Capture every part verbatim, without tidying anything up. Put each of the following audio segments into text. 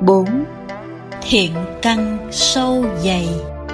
bốn. Thiện căn sâu dày.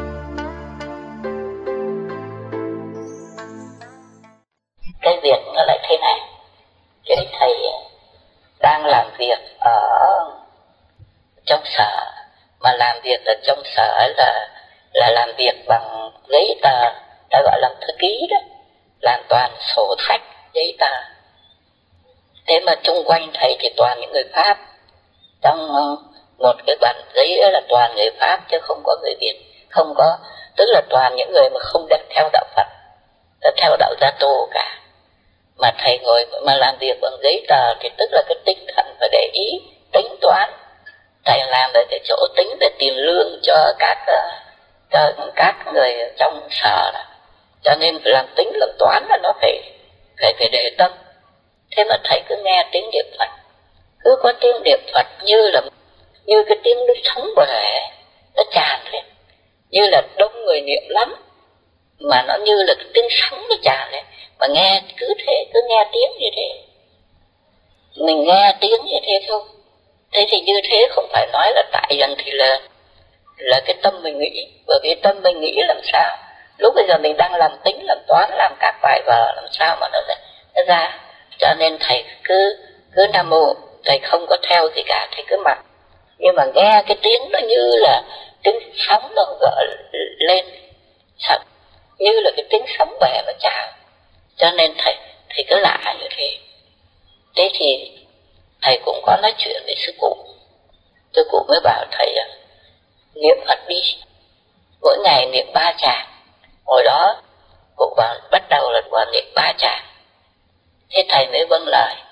Cái việc nó lại thế này. Cái thầy đang làm việc ở trong sở, mà làm việc ở trong sở là là làm việc bằng giấy tờ, ta gọi là thư ký đó, làm toàn sổ sách giấy tờ. Thế mà chung quanh thầy thì toàn những người Pháp, trong một cái bản giấy là toàn người Pháp chứ không có người Việt, không có, tức là toàn những người mà không được theo đạo Phật, theo đạo Gia Tô cả. Mà thầy ngồi mà làm việc bằng giấy tờ thì tức là cái tinh thần phải để ý, tính toán. Thầy làm về cái chỗ tính để tiền lương cho các cho các người trong sở đó. Cho nên làm tính làm toán là nó phải phải phải để tâm. Thế mà thầy cứ nghe tiếng niệm Phật, cứ có tiếng niệm Phật như là như cái tiếng nước sóng bể nó tràn lên, như là đông người niệm lắm, mà nó như là cái tiếng sóng nó tràn lên. Mà nghe cứ thế, cứ nghe tiếng như thế, mình nghe tiếng như thế thôi. Thế thì như thế không phải nói là tại rằng thì là là cái tâm mình nghĩ, bởi vì tâm mình nghĩ làm sao lúc bây giờ mình đang làm tính làm toán, làm các bài vở làm sao mà nó, nó ra. Cho nên thầy cứ cứ nam mô, thầy không có theo gì cả, thầy cứ mặc, nhưng mà nghe cái tiếng nó như là tiếng sóng nó gợi lên, như là cái tiếng sóng bể nó trào. Cho nên thầy thầy cứ lạ như thế. Thế thì thầy cũng có nói chuyện với sư cụ. Sư cụ mới bảo thầy là niệm Phật đi, mỗi ngày niệm ba tràng. Hồi đó cụ bảo bắt đầu là quả niệm ba tràng. Thế thầy mới vâng lời.